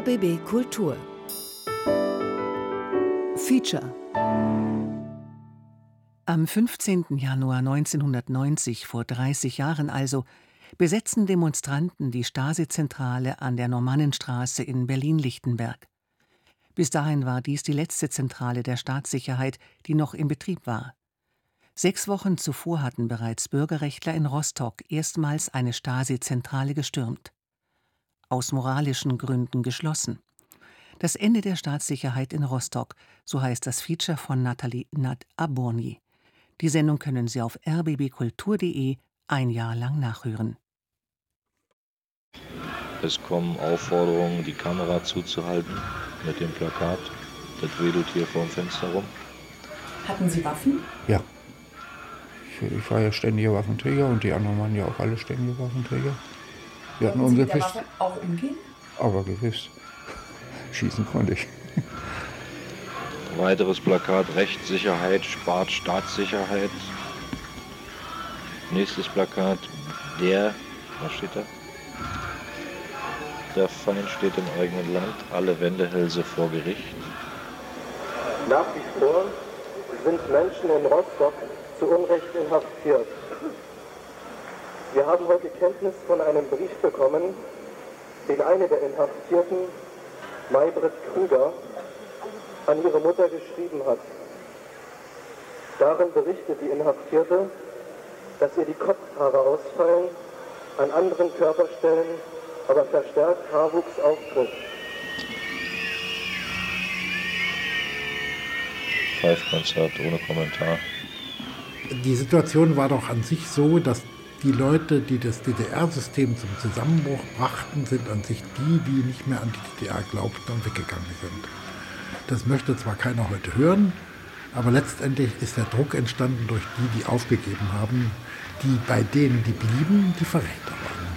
RBB Kultur Feature. Am 15. Januar 1990, vor 30 Jahren also, besetzen Demonstranten die Stasi-Zentrale an der Normannenstraße in Berlin-Lichtenberg. Bis dahin war dies die letzte Zentrale der Staatssicherheit, die noch in Betrieb war. 6 Wochen zuvor hatten bereits Bürgerrechtler in Rostock erstmals eine Stasi-Zentrale gestürmt. Aus moralischen Gründen geschlossen. Das Ende der Staatssicherheit in Rostock, so heißt das Feature von Nathalie Nat-Aborny. Die Sendung können Sie auf rbbkultur.de ein Jahr lang nachhören. Es kommen Aufforderungen, die Kamera zuzuhalten mit dem Plakat. Das wedelt hier vor dem Fenster rum. Hatten Sie Waffen? Ja. Ich war ja ständiger Waffenträger und die anderen waren ja auch alle ständige Waffenträger. Wir hatten Konnten Sie mit der Waffe auch umgehen? Aber gewiss. Schießen konnte ich. Weiteres Plakat, Rechtssicherheit spart Staatssicherheit. Nächstes Plakat, was steht da? Der Feind steht im eigenen Land, alle Wendehälse vor Gericht. Nach wie vor sind Menschen in Rostock zu Unrecht inhaftiert. Wir haben heute Kenntnis von einem Brief bekommen, den eine der Inhaftierten, Maybrit Krüger, an ihre Mutter geschrieben hat. Darin berichtet die Inhaftierte, dass ihr die Kopfhaare ausfallen, an anderen Körperstellen aber verstärkt Haarwuchs auftritt. Five-Konzert ohne Kommentar. Die Situation war doch an sich so, dass die Leute, die das DDR-System zum Zusammenbruch brachten, sind an sich die nicht mehr an die DDR glaubten und weggegangen sind. Das möchte zwar keiner heute hören, aber letztendlich ist der Druck entstanden durch die, die aufgegeben haben, die bei denen, die blieben, die Verräter waren.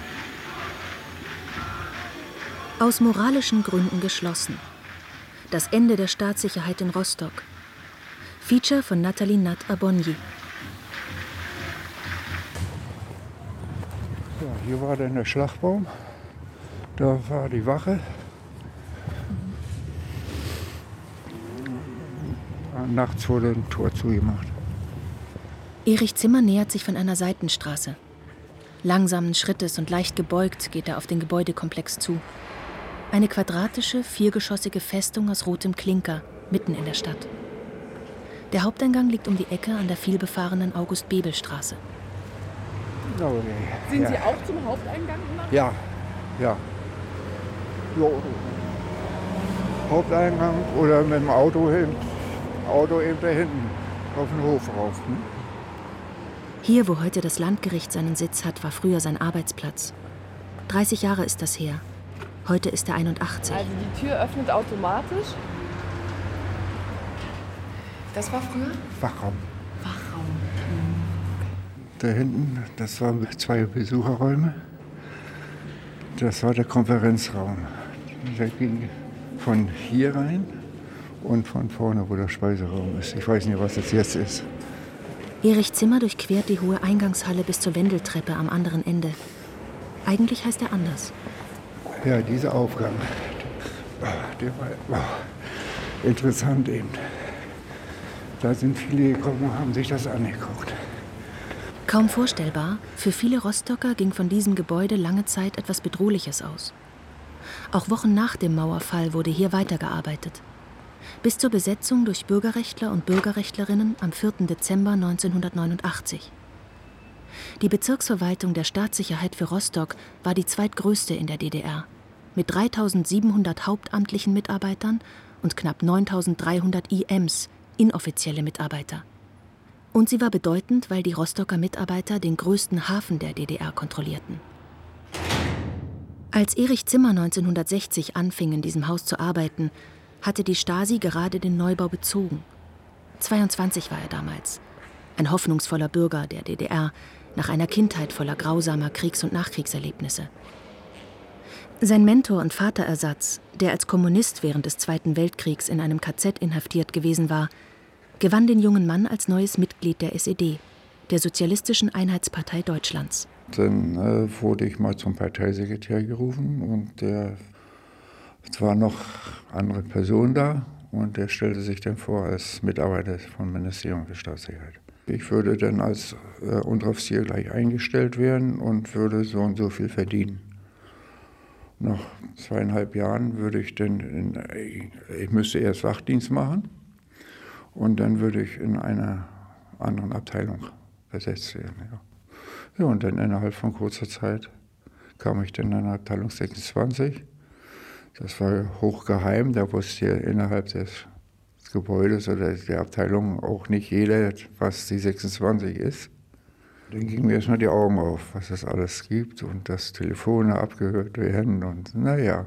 Aus moralischen Gründen geschlossen. Das Ende der Staatssicherheit in Rostock. Feature von Nathalie Nat-Aborny. Ja, hier war dann der Schlagbaum, da war die Wache. Nachts wurde ein Tor zugemacht. Erich Zimmer nähert sich von einer Seitenstraße. Langsamen Schrittes und leicht gebeugt geht er auf den Gebäudekomplex zu. Eine quadratische, viergeschossige Festung aus rotem Klinker, mitten in der Stadt. Der Haupteingang liegt um die Ecke an der vielbefahrenen August-Bebel-Straße. Okay. Sind Sie auch zum Haupteingang immer? Ja. Jo. Haupteingang oder mit dem Auto eben da hinten auf den Hof rauf. Ne? Hier, wo heute das Landgericht seinen Sitz hat, war früher sein Arbeitsplatz. 30 Jahre ist das her. Heute ist er 81. Also die Tür öffnet automatisch. Das war früher? Wachraum. Wachraum. Da hinten, das waren 2 Besucherräume. Das war der Konferenzraum. Der ging von hier rein und von vorne, wo der Speiseraum ist. Ich weiß nicht, was das jetzt ist. Erich Zimmer durchquert die hohe Eingangshalle bis zur Wendeltreppe am anderen Ende. Eigentlich heißt er anders. Ja, dieser Aufgang, der war interessant eben. Da sind viele gekommen und haben sich das angeguckt. Kaum vorstellbar, für viele Rostocker ging von diesem Gebäude lange Zeit etwas Bedrohliches aus. Auch Wochen nach dem Mauerfall wurde hier weitergearbeitet. Bis zur Besetzung durch Bürgerrechtler und Bürgerrechtlerinnen am 4. Dezember 1989. Die Bezirksverwaltung der Staatssicherheit für Rostock war die zweitgrößte in der DDR, mit 3.700 hauptamtlichen Mitarbeitern und knapp 9.300 IMs, inoffizielle Mitarbeiter. Und sie war bedeutend, weil die Rostocker Mitarbeiter den größten Hafen der DDR kontrollierten. Als Erich Zimmer 1960 anfing, in diesem Haus zu arbeiten, hatte die Stasi gerade den Neubau bezogen. 22 war er damals. Ein hoffnungsvoller Bürger der DDR, nach einer Kindheit voller grausamer Kriegs- und Nachkriegserlebnisse. Sein Mentor und Vaterersatz, der als Kommunist während des Zweiten Weltkriegs in einem KZ inhaftiert gewesen war, gewann den jungen Mann als neues Mitglied der SED, der Sozialistischen Einheitspartei Deutschlands. Dann wurde ich mal zum Parteisekretär gerufen und der Es waren noch andere Personen da und der stellte sich dann vor als Mitarbeiter vom Ministerium für Staatssicherheit. Ich würde dann als Unteroffizier gleich eingestellt werden und würde so und so viel verdienen. Nach 2,5 Jahren würde ich dann, ich müsste erst Wachdienst machen und dann würde ich in einer anderen Abteilung versetzt werden. Ja, und dann innerhalb von kurzer Zeit kam ich dann in Abteilung 26. Das war hochgeheim, da wusste ja innerhalb des Gebäudes oder der Abteilung auch nicht jeder, was die 26 ist. Dann gingen mir erstmal die Augen auf, was es alles gibt und dass Telefone abgehört werden und naja,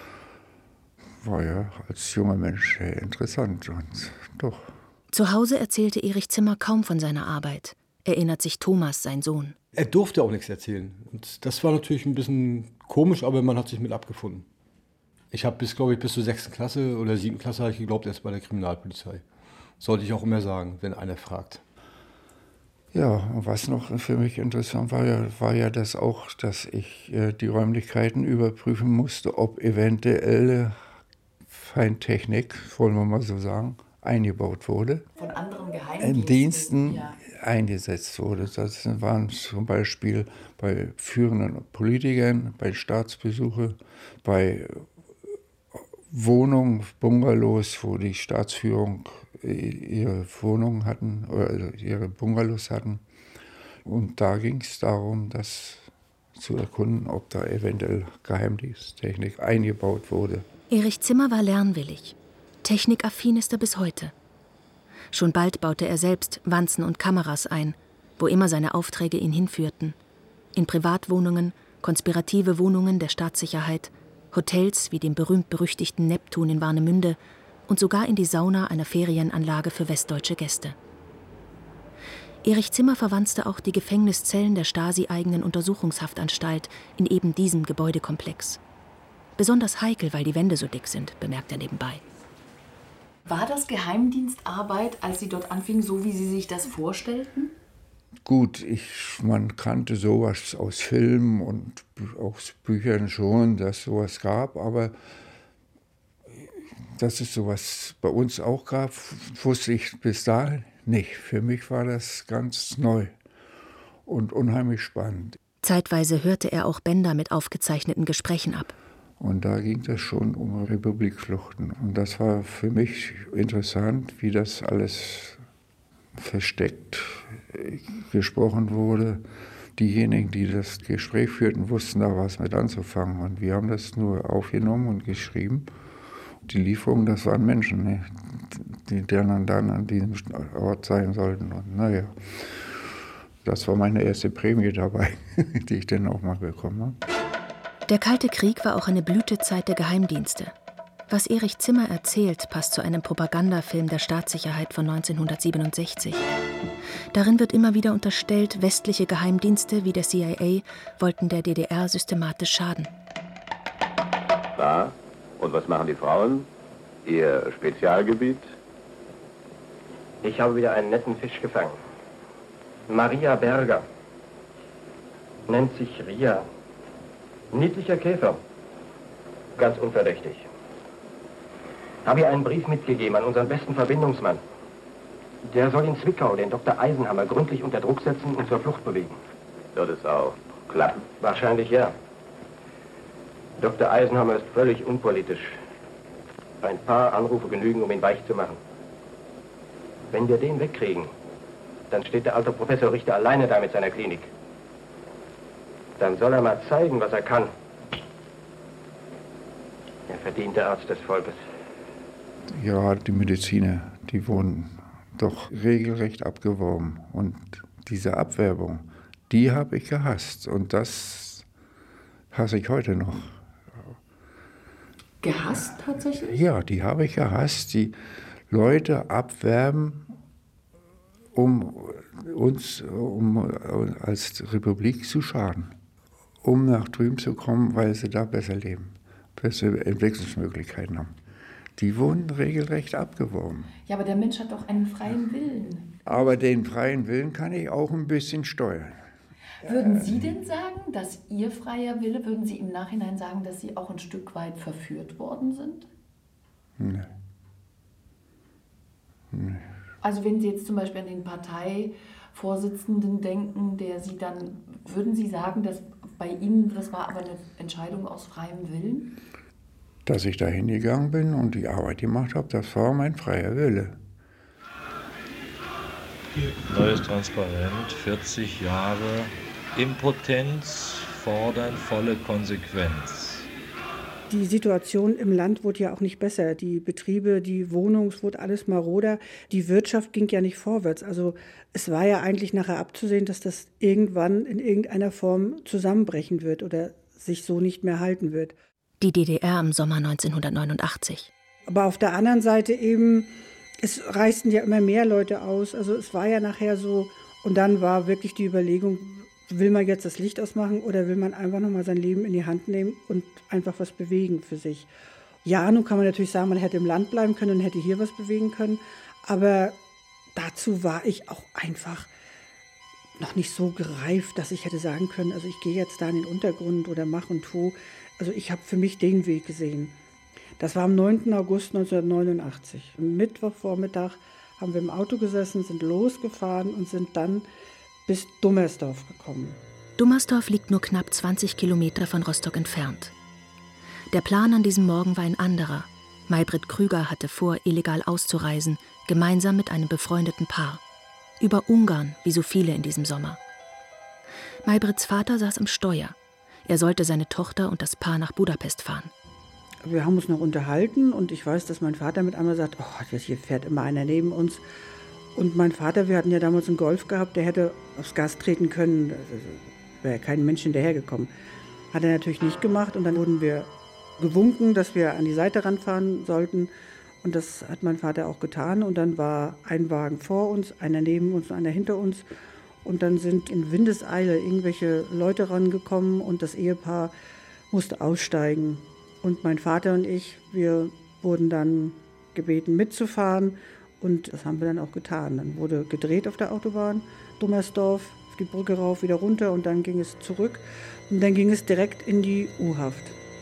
war ja als junger Mensch sehr interessant und doch. Zu Hause erzählte Erich Zimmer kaum von seiner Arbeit, erinnert sich Thomas, sein Sohn. Er durfte auch nichts erzählen und das war natürlich ein bisschen komisch, aber man hat sich mit abgefunden. Ich habe bis zur 6. Klasse oder 7. Klasse habe ich geglaubt, erst bei der Kriminalpolizei. Sollte ich auch immer sagen, wenn einer fragt. Ja, und was noch für mich interessant war ja das auch, dass ich die Räumlichkeiten überprüfen musste, ob eventuelle Feindtechnik, wollen wir mal so sagen, eingebaut wurde. Von anderen Geheimdiensten. In Diensten eingesetzt wurde. Das waren zum Beispiel bei führenden Politikern, bei Staatsbesuchen, bei Wohnungen, Bungalows, wo die Staatsführung ihre Wohnungen hatten oder ihre Bungalows hatten. Und da ging es darum, das zu erkunden, ob da eventuell Geheimdiensttechnik eingebaut wurde. Erich Zimmer war lernwillig. Technikaffin ist er bis heute. Schon bald baute er selbst Wanzen und Kameras ein, wo immer seine Aufträge ihn hinführten. In Privatwohnungen, konspirative Wohnungen der Staatssicherheit, Hotels wie dem berühmt-berüchtigten Neptun in Warnemünde und sogar in die Sauna einer Ferienanlage für westdeutsche Gäste. Erich Zimmer verwanzte auch die Gefängniszellen der Stasi-eigenen Untersuchungshaftanstalt in eben diesem Gebäudekomplex. Besonders heikel, weil die Wände so dick sind, bemerkt er nebenbei. War das Geheimdienstarbeit, als Sie dort anfingen, so wie Sie sich das vorstellten? Gut, man kannte sowas aus Filmen und aus Büchern schon, dass sowas gab, aber dass es sowas bei uns auch gab, wusste ich bis dahin nicht. Für mich war das ganz neu und unheimlich spannend. Zeitweise hörte er auch Bänder mit aufgezeichneten Gesprächen ab. Und da ging es schon um Republikfluchten. Und das war für mich interessant, wie das alles versteckt gesprochen wurde. Diejenigen, die das Gespräch führten, wussten da was mit anzufangen. Und wir haben das nur aufgenommen und geschrieben. Die Lieferung, das waren Menschen, ne? Die dann an diesem Ort sein sollten. Und naja, das war meine erste Prämie dabei, die ich dann auch mal bekommen habe. Der Kalte Krieg war auch eine Blütezeit der Geheimdienste. Was Erich Zimmer erzählt, passt zu einem Propagandafilm der Staatssicherheit von 1967. Darin wird immer wieder unterstellt, westliche Geheimdienste wie der CIA wollten der DDR systematisch schaden. Na, und was machen die Frauen? Ihr Spezialgebiet? Ich habe wieder einen netten Fisch gefangen. Maria Berger. Nennt sich Ria. Niedlicher Käfer. Ganz unverdächtig. Habe ihr einen Brief mitgegeben an unseren besten Verbindungsmann. Der soll in Zwickau den Dr. Eisenhammer gründlich unter Druck setzen und zur Flucht bewegen. Wird es auch klappen? Wahrscheinlich ja. Dr. Eisenhammer ist völlig unpolitisch. Ein paar Anrufe genügen, um ihn weich zu machen. Wenn wir den wegkriegen, dann steht der alte Professor Richter alleine da mit seiner Klinik. Dann soll er mal zeigen, was er kann. Der verdiente Arzt des Volkes. Ja, die Mediziner, die wurden doch regelrecht abgeworben. Und diese Abwerbung, die habe ich gehasst. Und das hasse ich heute noch. Gehasst tatsächlich? Ja, die habe ich gehasst. Die Leute abwerben, um uns als Republik zu schaden. Um nach drüben zu kommen, weil sie da besser leben, bessere Entwicklungsmöglichkeiten haben. Die wurden regelrecht abgeworben. Ja, aber der Mensch hat doch einen freien Willen. Aber den freien Willen kann ich auch ein bisschen steuern. Würden Sie denn sagen, dass Ihr freier Wille, würden Sie im Nachhinein sagen, dass Sie auch ein Stück weit verführt worden sind? Nee. Also wenn Sie jetzt zum Beispiel an den Parteivorsitzenden denken, der Sie dann, würden Sie sagen, dass bei Ihnen, das war aber eine Entscheidung aus freiem Willen? Dass ich da hingegangen bin und die Arbeit gemacht habe, das war mein freier Wille. Neues Transparent, 40 Jahre Impotenz fordern volle Konsequenz. Die Situation im Land wurde ja auch nicht besser. Die Betriebe, die Wohnungen, es wurde alles maroder. Die Wirtschaft ging ja nicht vorwärts. Also es war ja eigentlich nachher abzusehen, dass das irgendwann in irgendeiner Form zusammenbrechen wird oder sich so nicht mehr halten wird. Die DDR im Sommer 1989. Aber auf der anderen Seite eben, es reisten ja immer mehr Leute aus. Also es war ja nachher so. Und dann war wirklich die Überlegung, will man jetzt das Licht ausmachen oder will man einfach nochmal sein Leben in die Hand nehmen und einfach was bewegen für sich? Ja, nun kann man natürlich sagen, man hätte im Land bleiben können und hätte hier was bewegen können. Aber dazu war ich auch einfach noch nicht so gereift, dass ich hätte sagen können, also ich gehe jetzt da in den Untergrund oder mach und tu. Also ich habe für mich den Weg gesehen. Das war am 9. August 1989. Am Mittwochvormittag haben wir im Auto gesessen, sind losgefahren und sind dann bis Dummersdorf gekommen. Dummersdorf liegt nur knapp 20 Kilometer von Rostock entfernt. Der Plan an diesem Morgen war ein anderer. Maybrit Krüger hatte vor, illegal auszureisen, gemeinsam mit einem befreundeten Paar. Über Ungarn, wie so viele in diesem Sommer. Maybrits Vater saß am Steuer. Er sollte seine Tochter und das Paar nach Budapest fahren. Wir haben uns noch unterhalten und ich weiß, dass mein Vater mit einmal sagt, oh, hier fährt immer einer neben uns. Und mein Vater, wir hatten ja damals einen Golf gehabt, der hätte aufs Gas treten können, wäre kein Mensch hinterhergekommen. Hat er natürlich nicht gemacht und dann wurden wir gewunken, dass wir an die Seite ranfahren sollten. Und das hat mein Vater auch getan. Und dann war ein Wagen vor uns, einer neben uns und einer hinter uns. Und dann sind in Windeseile irgendwelche Leute rangekommen und das Ehepaar musste aussteigen. Und mein Vater und ich, wir wurden dann gebeten mitzufahren und das haben wir dann auch getan. Dann wurde gedreht auf der Autobahn, Dummersdorf, auf die Brücke rauf, wieder runter und dann ging es zurück und dann ging es direkt in die U-Haft.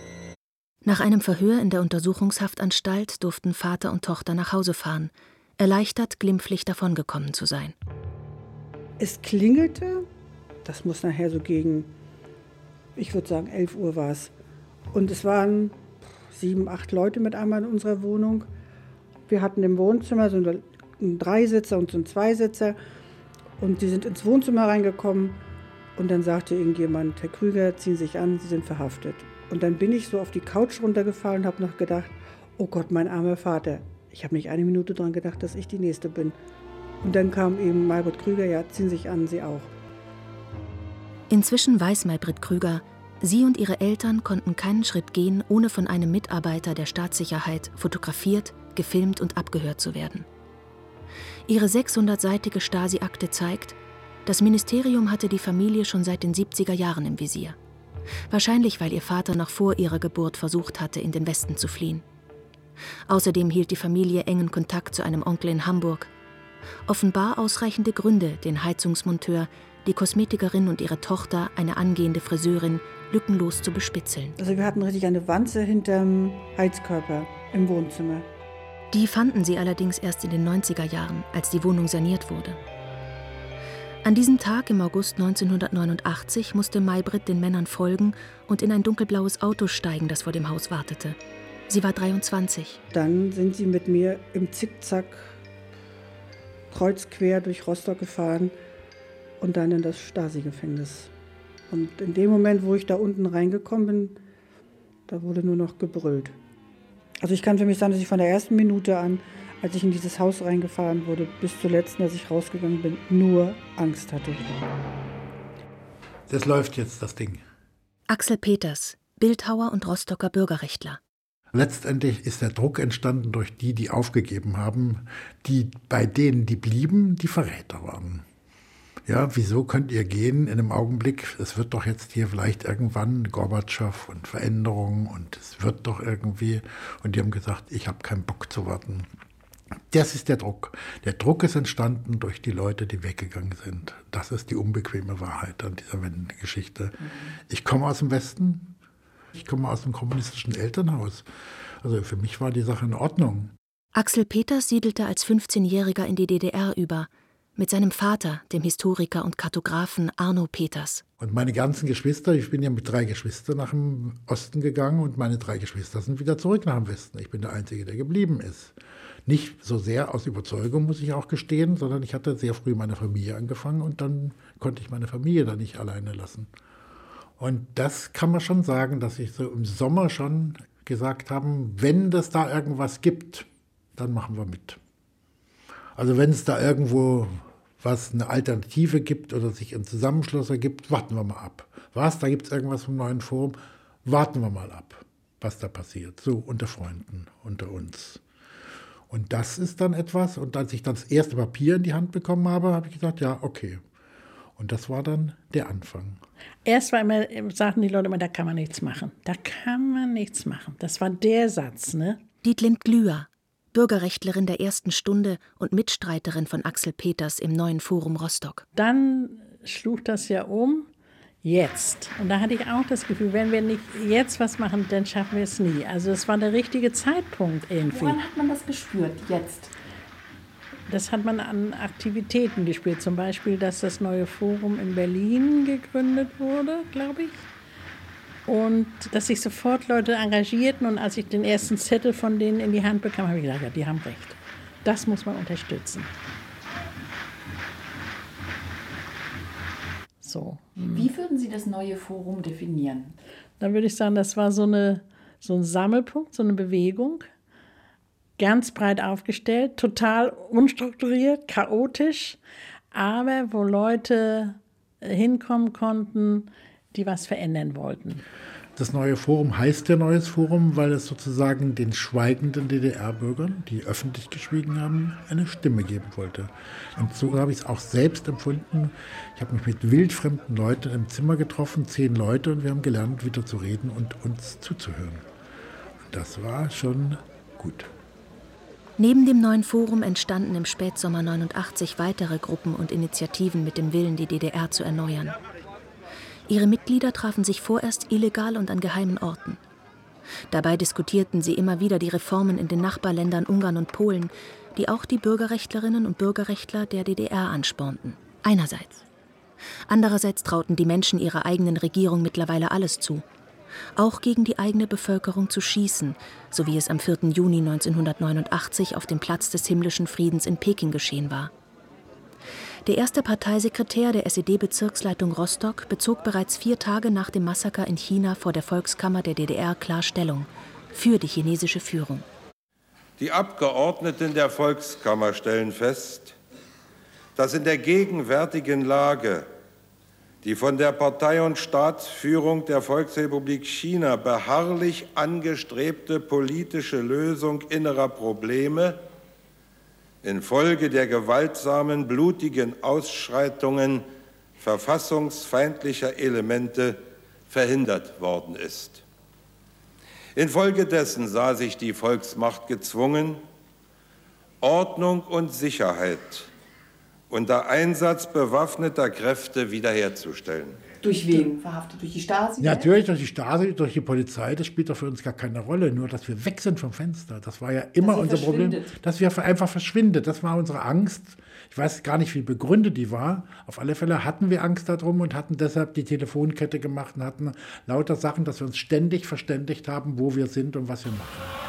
Nach einem Verhör in der Untersuchungshaftanstalt durften Vater und Tochter nach Hause fahren, erleichtert, glimpflich davongekommen zu sein. Es klingelte, das muss nachher so gegen, ich würde sagen 11 Uhr war es. Und es waren 7, 8 Leute mit einmal in unserer Wohnung. Wir hatten im Wohnzimmer so einen Dreisitzer und so einen Zweisitzer. Und die sind ins Wohnzimmer reingekommen. Und dann sagte irgendjemand, Herr Krüger, ziehen Sie sich an, Sie sind verhaftet. Und dann bin ich so auf die Couch runtergefallen und habe noch gedacht, oh Gott, mein armer Vater. Ich habe nicht eine Minute daran gedacht, dass ich die Nächste bin. Und dann kam eben Maybrit Krüger, ja, ziehen Sie sich an, Sie auch. Inzwischen weiß Maybrit Krüger, sie und ihre Eltern konnten keinen Schritt gehen, ohne von einem Mitarbeiter der Staatssicherheit fotografiert, gefilmt und abgehört zu werden. Ihre 600-seitige Stasi-Akte zeigt, das Ministerium hatte die Familie schon seit den 70er Jahren im Visier. Wahrscheinlich, weil ihr Vater noch vor ihrer Geburt versucht hatte, in den Westen zu fliehen. Außerdem hielt die Familie engen Kontakt zu einem Onkel in Hamburg. Offenbar ausreichende Gründe, den Heizungsmonteur, die Kosmetikerin und ihre Tochter, eine angehende Friseurin, lückenlos zu bespitzeln. Also wir hatten richtig eine Wanze hinterm Heizkörper im Wohnzimmer. Die fanden sie allerdings erst in den 90er Jahren, als die Wohnung saniert wurde. An diesem Tag im August 1989 musste Maybrit den Männern folgen und in ein dunkelblaues Auto steigen, das vor dem Haus wartete. Sie war 23. Dann sind sie mit mir im Zickzack kreuzquer durch Rostock gefahren und dann in das Stasi-Gefängnis. Und in dem Moment, wo ich da unten reingekommen bin, da wurde nur noch gebrüllt. Also ich kann für mich sagen, dass ich von der ersten Minute an, als ich in dieses Haus reingefahren wurde, bis zur letzten, als ich rausgegangen bin, nur Angst hatte. Das läuft jetzt, das Ding. Axel Peters, Bildhauer und Rostocker Bürgerrechtler. Letztendlich ist der Druck entstanden durch die, die aufgegeben haben, die bei denen, die blieben, die Verräter waren. Ja, wieso könnt ihr gehen in einem Augenblick? Es wird doch jetzt hier vielleicht irgendwann Gorbatschow und Veränderungen und es wird doch irgendwie. Und die haben gesagt, ich habe keinen Bock zu warten. Das ist der Druck. Der Druck ist entstanden durch die Leute, die weggegangen sind. Das ist die unbequeme Wahrheit an dieser Wendegeschichte. Ich komme aus dem Westen, ich komme aus einem kommunistischen Elternhaus. Also für mich war die Sache in Ordnung. Axel Peters siedelte als 15-Jähriger in die DDR über, mit seinem Vater, dem Historiker und Kartografen Arno Peters. Und meine ganzen Geschwister, ich bin ja mit 3 Geschwistern nach dem Osten gegangen und meine 3 Geschwister sind wieder zurück nach dem Westen. Ich bin der Einzige, der geblieben ist. Nicht so sehr aus Überzeugung, muss ich auch gestehen, sondern ich hatte sehr früh meine Familie angefangen und dann konnte ich meine Familie da nicht alleine lassen. Und das kann man schon sagen, dass ich so im Sommer schon gesagt habe, wenn es da irgendwas gibt, dann machen wir mit. Also wenn es da irgendwo eine Alternative gibt oder sich ein Zusammenschluss ergibt, warten wir mal ab. Da gibt es irgendwas vom neuen Forum, warten wir mal ab, was da passiert. So unter Freunden, unter uns. Und das ist dann etwas, und als ich dann das erste Papier in die Hand bekommen habe, habe ich gesagt, ja, okay. Und das war dann der Anfang. Erst sagten die Leute immer, da kann man nichts machen. Da kann man nichts machen. Das war der Satz, ne? Dietlind Glüher, Bürgerrechtlerin der ersten Stunde und Mitstreiterin von Axel Peters im neuen Forum Rostock. Dann schlug das ja um, jetzt. Und da hatte ich auch das Gefühl, wenn wir nicht jetzt was machen, dann schaffen wir es nie. Also es war der richtige Zeitpunkt irgendwie. Woran hat man das gespürt, jetzt? Das hat man an Aktivitäten gespürt. Zum Beispiel, dass das neue Forum in Berlin gegründet wurde, glaube ich. Und dass sich sofort Leute engagierten. Und als ich den ersten Zettel von denen in die Hand bekam, habe ich gedacht, ja, die haben recht. Das muss man unterstützen. So. Wie würden Sie das neue Forum definieren? Dann würde ich sagen, das war so ein Sammelpunkt, so eine Bewegung. Ganz breit aufgestellt, total unstrukturiert, chaotisch, aber wo Leute hinkommen konnten, die was verändern wollten. Das neue Forum heißt ja Neues Forum, weil es sozusagen den schweigenden DDR-Bürgern, die öffentlich geschwiegen haben, eine Stimme geben wollte. Und so habe ich es auch selbst empfunden. Ich habe mich mit wildfremden Leuten im Zimmer getroffen, 10 Leute, und wir haben gelernt, wieder zu reden und uns zuzuhören. Und das war schon gut. Neben dem neuen Forum entstanden im Spätsommer 89 weitere Gruppen und Initiativen mit dem Willen, die DDR zu erneuern. Ihre Mitglieder trafen sich vorerst illegal und an geheimen Orten. Dabei diskutierten sie immer wieder die Reformen in den Nachbarländern Ungarn und Polen, die auch die Bürgerrechtlerinnen und Bürgerrechtler der DDR anspornten. Einerseits. Andererseits trauten die Menschen ihrer eigenen Regierung mittlerweile alles zu. Auch gegen die eigene Bevölkerung zu schießen, so wie es am 4. Juni 1989 auf dem Platz des Himmlischen Friedens in Peking geschehen war. Der erste Parteisekretär der SED-Bezirksleitung Rostock bezog bereits 4 Tage nach dem Massaker in China vor der Volkskammer der DDR klar Stellung für die chinesische Führung. Die Abgeordneten der Volkskammer stellen fest, dass in der gegenwärtigen Lage die von der Partei- und Staatsführung der Volksrepublik China beharrlich angestrebte politische Lösung innerer Probleme infolge der gewaltsamen, blutigen Ausschreitungen verfassungsfeindlicher Elemente verhindert worden ist. Infolgedessen sah sich die Volksmacht gezwungen, Ordnung und Sicherheit unter Einsatz bewaffneter Kräfte wiederherzustellen. Durch wen verhaftet? Durch die Stasi? Natürlich durch die Stasi, durch die Polizei. Das spielt doch für uns gar keine Rolle. Nur, dass wir weg sind vom Fenster. Das war ja immer unser Problem. Dass wir einfach verschwindet. Das war unsere Angst. Ich weiß gar nicht, wie begründet die war. Auf alle Fälle hatten wir Angst darum und hatten deshalb die Telefonkette gemacht und hatten lauter Sachen, dass wir uns ständig verständigt haben, wo wir sind und was wir machen.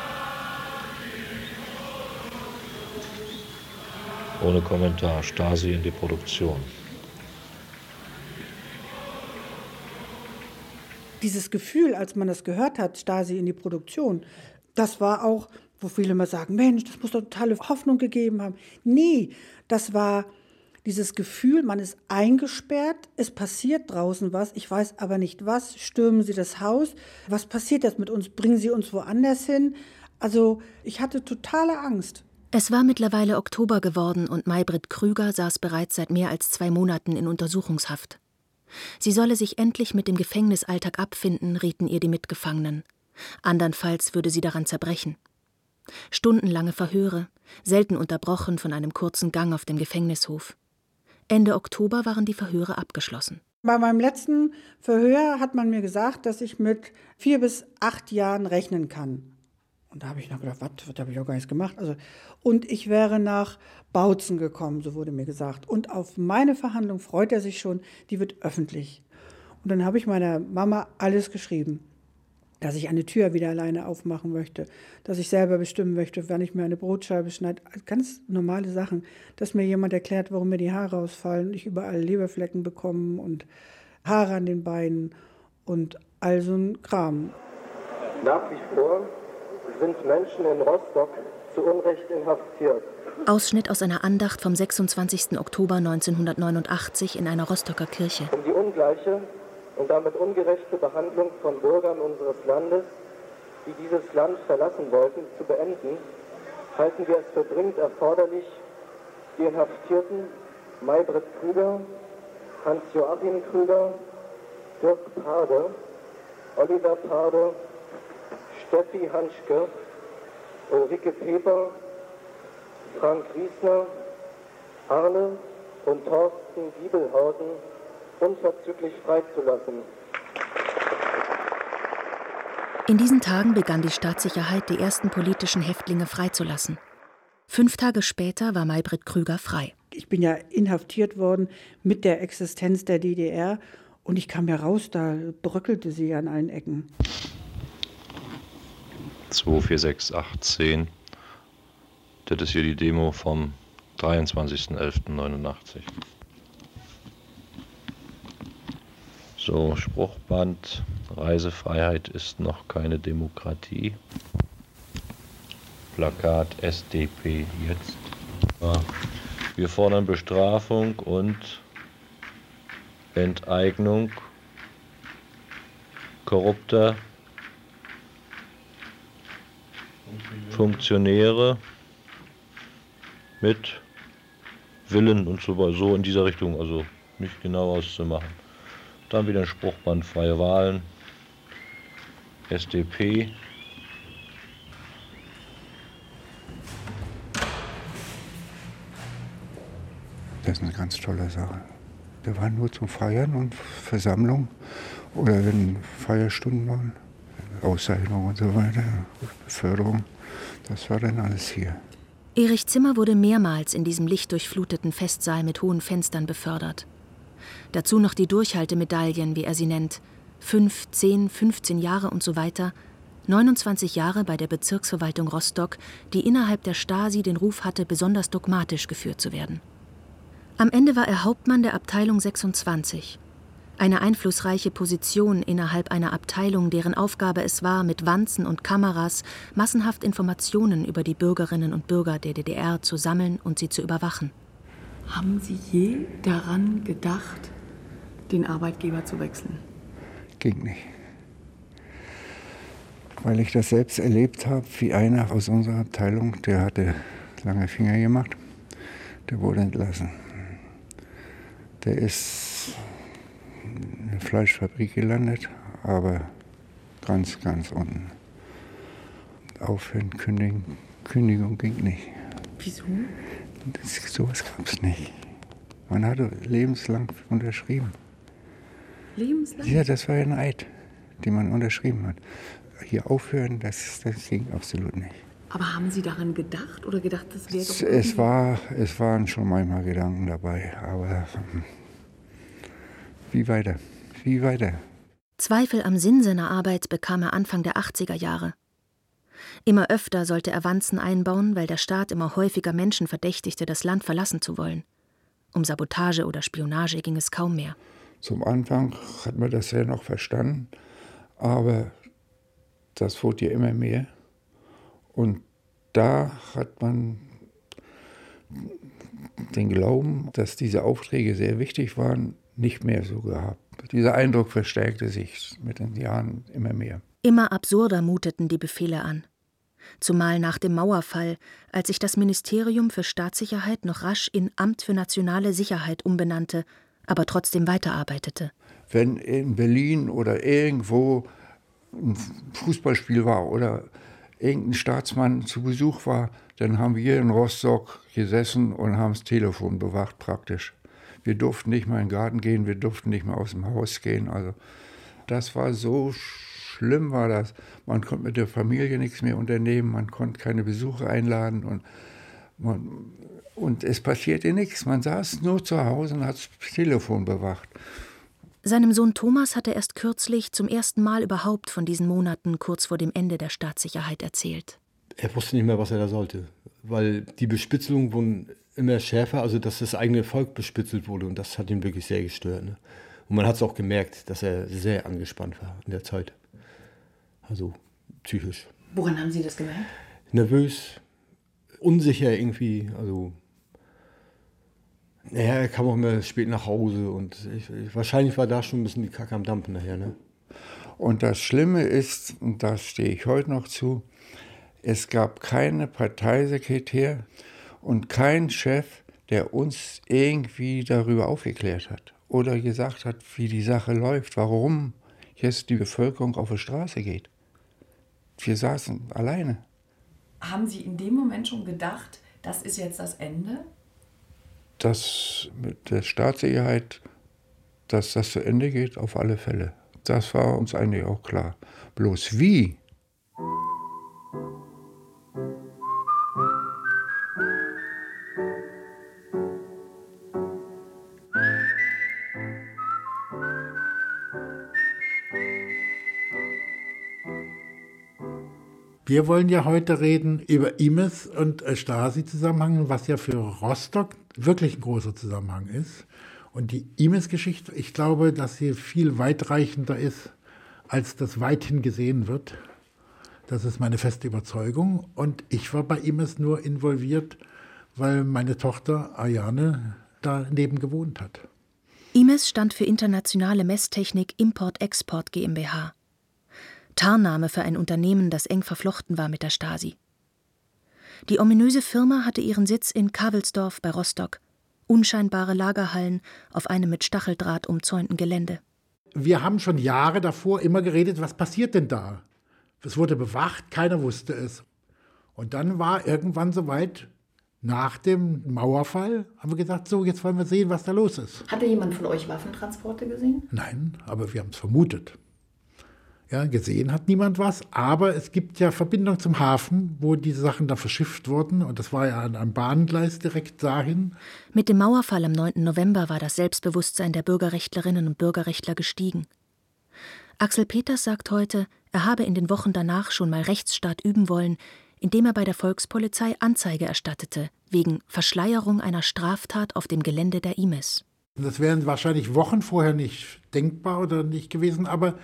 Ohne Kommentar, Stasi in die Produktion. Dieses Gefühl, als man das gehört hat, Stasi in die Produktion, das war auch, wo viele mal sagen, Mensch, das muss doch totale Hoffnung gegeben haben. Nee, das war dieses Gefühl, man ist eingesperrt, es passiert draußen was, ich weiß aber nicht was, stürmen Sie das Haus, was passiert jetzt mit uns, bringen Sie uns woanders hin? Also ich hatte totale Angst. Es war mittlerweile Oktober geworden und Maybrit Krüger saß bereits seit mehr als 2 Monaten in Untersuchungshaft. Sie solle sich endlich mit dem Gefängnisalltag abfinden, rieten ihr die Mitgefangenen. Andernfalls würde sie daran zerbrechen. Stundenlange Verhöre, selten unterbrochen von einem kurzen Gang auf dem Gefängnishof. Ende Oktober waren die Verhöre abgeschlossen. Bei meinem letzten Verhör hat man mir gesagt, dass ich mit 4 bis 8 Jahren rechnen kann. Und da habe ich noch gedacht, was habe ich auch gar nichts gemacht. Und ich wäre nach Bautzen gekommen, so wurde mir gesagt. Und auf meine Verhandlung freut er sich schon, die wird öffentlich. Und dann habe ich meiner Mama alles geschrieben, dass ich eine Tür wieder alleine aufmachen möchte, dass ich selber bestimmen möchte, wann ich mir eine Brotscheibe schneide. Ganz normale Sachen, dass mir jemand erklärt, warum mir die Haare ausfallen, ich überall Leberflecken bekomme und Haare an den Beinen und all so ein Kram. Nach wie vor sind Menschen in Rostock zu Unrecht inhaftiert. Ausschnitt aus einer Andacht vom 26. Oktober 1989 in einer Rostocker Kirche. Um die ungleiche und damit ungerechte Behandlung von Bürgern unseres Landes, die dieses Land verlassen wollten, zu beenden, halten wir es für dringend erforderlich, die Inhaftierten Maybrit Krüger, Hans-Joachim Krüger, Dirk Parde, Oliver Parde, Steffi Hanschke, Ulrike Peper, Frank Riesner, Arne und Thorsten Giebelhausen unverzüglich freizulassen. In diesen Tagen begann die Staatssicherheit, die ersten politischen Häftlinge freizulassen. 5 Tage später war Maybrit Krüger frei. Ich bin ja inhaftiert worden mit der Existenz der DDR und ich kam ja raus, da bröckelte sie an allen Ecken. 24618. Das ist hier die Demo vom 23.11.89. So, Spruchband, Reisefreiheit ist noch keine Demokratie. Plakat SDP jetzt. Wir fordern Bestrafung und Enteignung korrupter Funktionäre mit Willen und so in dieser Richtung, also nicht genau auszumachen. Dann wieder ein Spruchband, freie Wahlen, SDP. Das ist eine ganz tolle Sache. Wir waren nur zum Feiern und Versammlung oder wenn Feierstunden waren, Auszeichnung und so weiter, Beförderung. Das war dann alles hier. Erich Zimmer wurde mehrmals in diesem lichtdurchfluteten Festsaal mit hohen Fenstern befördert. Dazu noch die Durchhaltemedaillen, wie er sie nennt. 5, 10, 15 Jahre und so weiter. 29 Jahre bei der Bezirksverwaltung Rostock, die innerhalb der Stasi den Ruf hatte, besonders dogmatisch geführt zu werden. Am Ende war er Hauptmann der Abteilung 26. Eine einflussreiche Position innerhalb einer Abteilung, deren Aufgabe es war, mit Wanzen und Kameras massenhaft Informationen über die Bürgerinnen und Bürger der DDR zu sammeln und sie zu überwachen. Haben Sie je daran gedacht, den Arbeitgeber zu wechseln? Ging nicht. Weil ich das selbst erlebt habe, wie einer aus unserer Abteilung, der hatte lange Finger gemacht, der wurde entlassen. Der ist in der Fleischfabrik gelandet, aber ganz, ganz unten. Aufhören, Kündigung ging nicht. Wieso? Sowas gab es nicht. Man hatte lebenslang unterschrieben. Lebenslang? Ja, das war ja ein Eid, den man unterschrieben hat. Hier aufhören, das ging absolut nicht. Aber haben Sie daran gedacht oder gedacht, das wäre doch... Es waren schon manchmal Gedanken dabei, aber wie weiter? Wie weiter? Zweifel am Sinn seiner Arbeit bekam er Anfang der 80er Jahre. Immer öfter sollte er Wanzen einbauen, weil der Staat immer häufiger Menschen verdächtigte, das Land verlassen zu wollen. Um Sabotage oder Spionage ging es kaum mehr. Zum Anfang hat man das ja noch verstanden, aber das wurde ja immer mehr. Und da hat man den Glauben, dass diese Aufträge sehr wichtig waren, nicht mehr so gehabt. Dieser Eindruck verstärkte sich mit den Jahren immer mehr. Immer absurder muteten die Befehle an. Zumal nach dem Mauerfall, als sich das Ministerium für Staatssicherheit noch rasch in Amt für nationale Sicherheit umbenannte, aber trotzdem weiterarbeitete. Wenn in Berlin oder irgendwo ein Fußballspiel war oder irgendein Staatsmann zu Besuch war, dann haben wir in Rostock gesessen und haben das Telefon bewacht praktisch. Wir durften nicht mal in den Garten gehen, wir durften nicht mal aus dem Haus gehen. Also das war so schlimm, war das. Man konnte mit der Familie nichts mehr unternehmen, man konnte keine Besuche einladen und es passierte nichts. Man saß nur zu Hause und hat das Telefon bewacht. Seinem Sohn Thomas hat er erst kürzlich zum ersten Mal überhaupt von diesen Monaten kurz vor dem Ende der Staatssicherheit erzählt. Er wusste nicht mehr, was er da sollte, weil die Bespitzelungen wurden immer schärfer, also dass das eigene Volk bespitzelt wurde und das hat ihn wirklich sehr gestört. Ne? Und man hat es auch gemerkt, dass er sehr angespannt war in der Zeit, also psychisch. Woran haben Sie das gemerkt? Nervös, unsicher irgendwie, also naja, er kam auch immer spät nach Hause und wahrscheinlich war da schon ein bisschen die Kacke am Dampfen nachher. Ne? Und das Schlimme ist, und da stehe ich heute noch zu, es gab keine Parteisekretär und keinen Chef, der uns irgendwie darüber aufgeklärt hat oder gesagt hat, wie die Sache läuft, warum jetzt die Bevölkerung auf die Straße geht. Wir saßen alleine. Haben Sie in dem Moment schon gedacht, das ist jetzt das Ende? Dass mit der Staatssicherheit, dass das zu Ende geht, auf alle Fälle. Das war uns eigentlich auch klar. Bloß wie? Wir wollen ja heute reden über Imes und Stasi-Zusammenhang, was ja für Rostock wirklich ein großer Zusammenhang ist. Und die Imes-Geschichte, ich glaube, dass sie viel weitreichender ist, als das weithin gesehen wird. Das ist meine feste Überzeugung. Und ich war bei Imes nur involviert, weil meine Tochter Ayane daneben gewohnt hat. Imes stand für Internationale Messtechnik Import-Export GmbH. Tarnname für ein Unternehmen, das eng verflochten war mit der Stasi. Die ominöse Firma hatte ihren Sitz in Kavelsdorf bei Rostock. Unscheinbare Lagerhallen auf einem mit Stacheldraht umzäunten Gelände. Wir haben schon Jahre davor immer geredet, was passiert denn da? Es wurde bewacht, keiner wusste es. Und dann war irgendwann soweit, nach dem Mauerfall, haben wir gesagt, so, jetzt wollen wir sehen, was da los ist. Hatte jemand von euch Waffentransporte gesehen? Nein, aber wir haben es vermutet. Ja, gesehen hat niemand was, aber es gibt ja Verbindung zum Hafen, wo diese Sachen da verschifft wurden. Und das war ja an einem Bahngleis direkt dahin. Mit dem Mauerfall am 9. November war das Selbstbewusstsein der Bürgerrechtlerinnen und Bürgerrechtler gestiegen. Axel Peters sagt heute, er habe in den Wochen danach schon mal Rechtsstaat üben wollen, indem er bei der Volkspolizei Anzeige erstattete, wegen Verschleierung einer Straftat auf dem Gelände der Imes. Das wären wahrscheinlich Wochen vorher nicht denkbar oder nicht gewesen, aber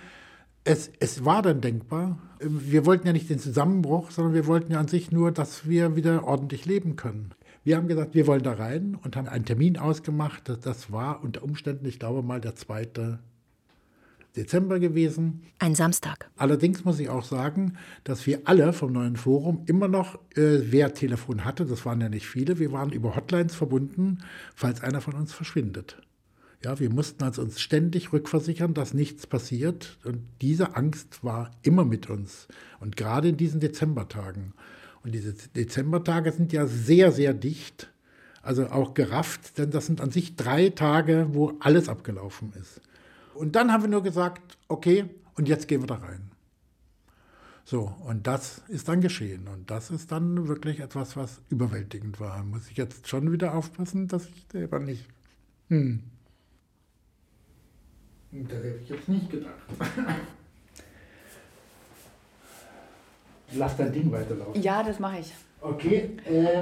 es war dann denkbar. Wir wollten ja nicht den Zusammenbruch, sondern wir wollten ja an sich nur, dass wir wieder ordentlich leben können. Wir haben gesagt, wir wollen da rein und haben einen Termin ausgemacht. Das war unter Umständen, ich glaube mal, der 2. Dezember gewesen. Ein Samstag. Allerdings muss ich auch sagen, dass wir alle vom neuen Forum immer noch, wer Telefon hatte, das waren ja nicht viele, wir waren über Hotlines verbunden, falls einer von uns verschwindet. Ja, wir mussten also uns ständig rückversichern, dass nichts passiert. Und diese Angst war immer mit uns. Und gerade in diesen Dezembertagen. Und diese Dezembertage sind ja sehr, sehr dicht. Also auch gerafft, denn das sind an sich 3 Tage, wo alles abgelaufen ist. Und dann haben wir nur gesagt, okay, und jetzt gehen wir da rein. So, und das ist dann geschehen. Und das ist dann wirklich etwas, was überwältigend war. Muss ich jetzt schon wieder aufpassen, dass ich selber nicht... Das hätte ich jetzt nicht gedacht. Lass dein Ding weiterlaufen. Ja, das mache ich. Okay.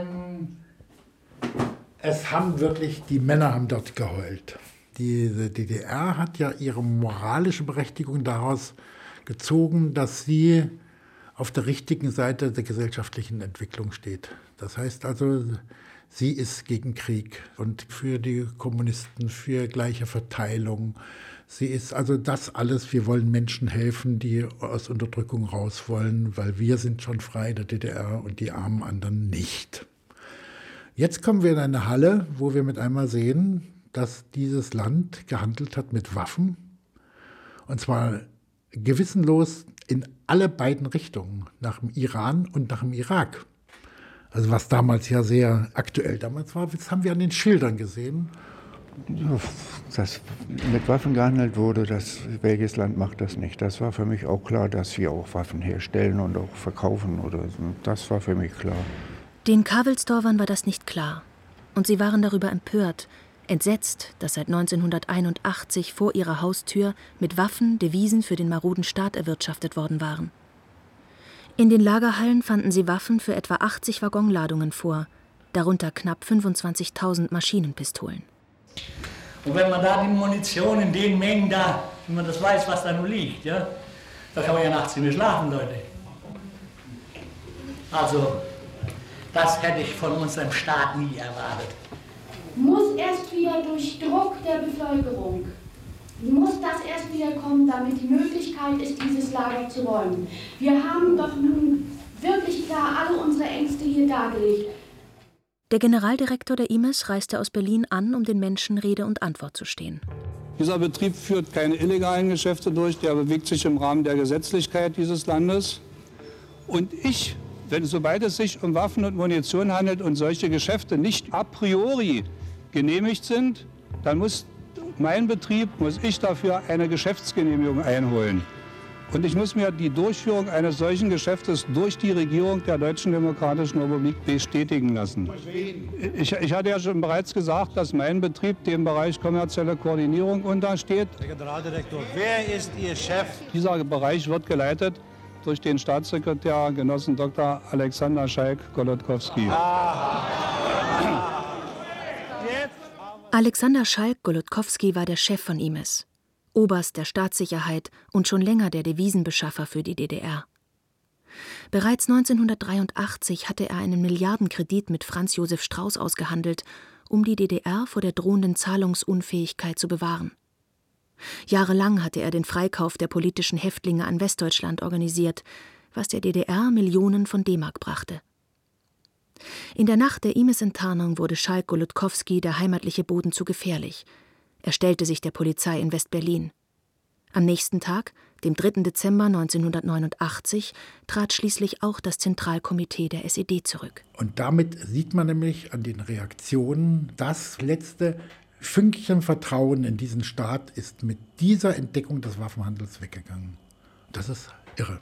Es haben wirklich, die Männer haben dort geheult. Die DDR hat ja ihre moralische Berechtigung daraus gezogen, dass sie auf der richtigen Seite der gesellschaftlichen Entwicklung steht. Das heißt also, sie ist gegen Krieg und für die Kommunisten, für gleiche Verteilung. Sie ist also das alles, wir wollen Menschen helfen, die aus Unterdrückung raus wollen, weil wir sind schon frei in der DDR und die armen anderen nicht. Jetzt kommen wir in eine Halle, wo wir mit einmal sehen, dass dieses Land gehandelt hat mit Waffen. Und zwar gewissenlos in alle beiden Richtungen, nach dem Iran und nach dem Irak. Also was damals ja sehr aktuell damals war, das haben wir an den Schildern gesehen. Ja, dass mit Waffen gehandelt wurde, welches Land macht das nicht? Das war für mich auch klar, dass sie auch Waffen herstellen und auch verkaufen. Das war für mich klar. Den Kavelsdorfern war das nicht klar. Und sie waren darüber empört, entsetzt, dass seit 1981 vor ihrer Haustür mit Waffen Devisen für den maroden Staat erwirtschaftet worden waren. In den Lagerhallen fanden sie Waffen für etwa 80 Waggonladungen vor, darunter knapp 25.000 Maschinenpistolen. Und wenn man da die Munition in den Mengen da, wenn man das weiß, was da nun liegt, ja, da kann man ja nachts nicht mehr schlafen, Leute. Also, das hätte ich von unserem Staat nie erwartet. Muss erst wieder durch Druck der Bevölkerung, muss das erst wieder kommen, damit die Möglichkeit ist, dieses Lager zu räumen. Wir haben doch nun wirklich klar alle unsere Ängste hier dargelegt. Der Generaldirektor der IMES reiste aus Berlin an, um den Menschen Rede und Antwort zu stehen. Dieser Betrieb führt keine illegalen Geschäfte durch, der bewegt sich im Rahmen der Gesetzlichkeit dieses Landes. Und sobald es sich um Waffen und Munition handelt und solche Geschäfte nicht a priori genehmigt sind, dann muss ich dafür eine Geschäftsgenehmigung einholen. Und ich muss mir die Durchführung eines solchen Geschäftes durch die Regierung der Deutschen Demokratischen Republik bestätigen lassen. Ich hatte ja schon bereits gesagt, dass mein Betrieb dem Bereich kommerzielle Koordinierung untersteht. Herr Generaldirektor, wer ist Ihr Chef? Dieser Bereich wird geleitet durch den Staatssekretär Genossen Dr. Alexander Schalk-Golodkowski. Alexander Schalk-Golodkowski war der Chef von IMES, Oberst der Staatssicherheit und schon länger der Devisenbeschaffer für die DDR. Bereits 1983 hatte er einen Milliardenkredit mit Franz Josef Strauß ausgehandelt, um die DDR vor der drohenden Zahlungsunfähigkeit zu bewahren. Jahrelang hatte er den Freikauf der politischen Häftlinge an Westdeutschland organisiert, was der DDR Millionen von D-Mark brachte. In der Nacht der IMES-Enttarnung wurde Schalk-Golodkowski der heimatliche Boden zu gefährlich. Er stellte sich der Polizei in West-Berlin. Am nächsten Tag, dem 3. Dezember 1989, trat schließlich auch das Zentralkomitee der SED zurück. Und damit sieht man nämlich an den Reaktionen, das letzte Fünkchen Vertrauen in diesen Staat ist mit dieser Entdeckung des Waffenhandels weggegangen. Das ist irre.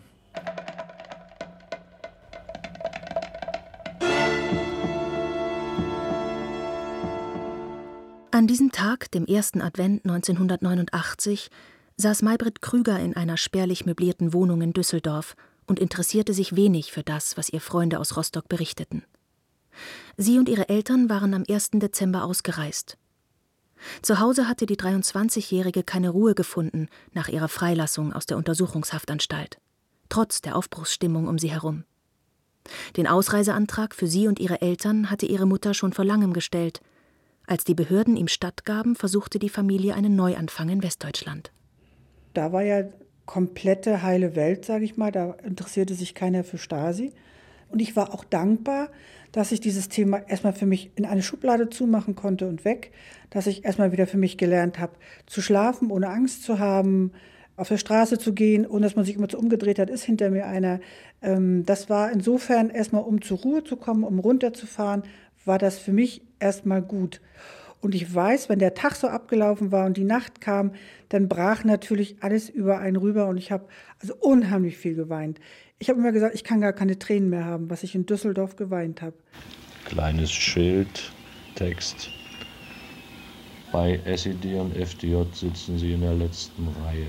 An diesem Tag, dem 1. Advent 1989, saß Maybrit Krüger in einer spärlich möblierten Wohnung in Düsseldorf und interessierte sich wenig für das, was ihr Freunde aus Rostock berichteten. Sie und ihre Eltern waren am 1. Dezember ausgereist. Zu Hause hatte die 23-Jährige keine Ruhe gefunden nach ihrer Freilassung aus der Untersuchungshaftanstalt, trotz der Aufbruchsstimmung um sie herum. Den Ausreiseantrag für sie und ihre Eltern hatte ihre Mutter schon vor langem gestellt. Als die Behörden ihm stattgaben, versuchte die Familie einen Neuanfang in Westdeutschland. Da war ja komplette heile Welt, sage ich mal. Da interessierte sich keiner für Stasi. Und ich war auch dankbar, dass ich dieses Thema erstmal für mich in eine Schublade zumachen konnte und weg. Dass ich erstmal wieder für mich gelernt habe, zu schlafen, ohne Angst zu haben, auf der Straße zu gehen, ohne dass man sich immer so umgedreht hat, ist hinter mir einer. Das war insofern erstmal, um zur Ruhe zu kommen, um runterzufahren, war das für mich erstmal gut. Und ich weiß, wenn der Tag so abgelaufen war und die Nacht kam, dann brach natürlich alles über einen rüber und ich habe also unheimlich viel geweint. Ich habe immer gesagt, ich kann gar keine Tränen mehr haben, was ich in Düsseldorf geweint habe. Kleines Schild, Text. Bei SED und FDJ sitzen Sie in der letzten Reihe.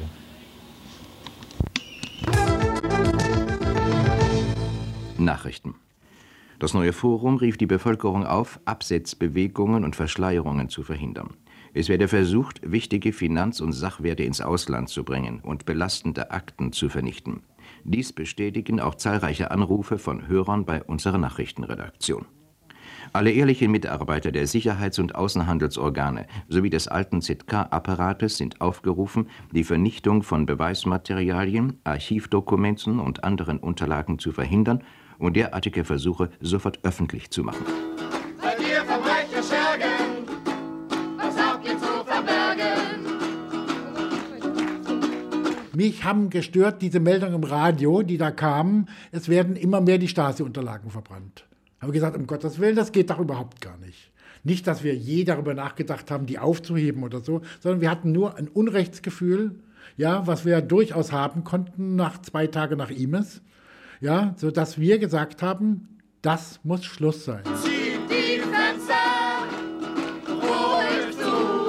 Nachrichten. Das neue Forum rief die Bevölkerung auf, Absetzbewegungen und Verschleierungen zu verhindern. Es werde versucht, wichtige Finanz- und Sachwerte ins Ausland zu bringen und belastende Akten zu vernichten. Dies bestätigen auch zahlreiche Anrufe von Hörern bei unserer Nachrichtenredaktion. Alle ehrlichen Mitarbeiter der Sicherheits- und Außenhandelsorgane sowie des alten ZK-Apparates sind aufgerufen, die Vernichtung von Beweismaterialien, Archivdokumenten und anderen Unterlagen zu verhindern und derartige Versuche sofort öffentlich zu machen. Seid ihr Verbrecher Schergen? Was habt ihr zu verbergen? Mich haben gestört diese Meldung im Radio, die da kamen, es werden immer mehr die Stasi-Unterlagen verbrannt. Habe gesagt, um Gottes Willen, das geht doch überhaupt gar nicht. Nicht, dass wir je darüber nachgedacht haben, die aufzuheben oder so, sondern wir hatten nur ein Unrechtsgefühl, ja, was wir durchaus haben konnten 2 Tage nach Imes, ja, sodass wir gesagt haben, das muss Schluss sein. Zieht die Fenster wohl zu,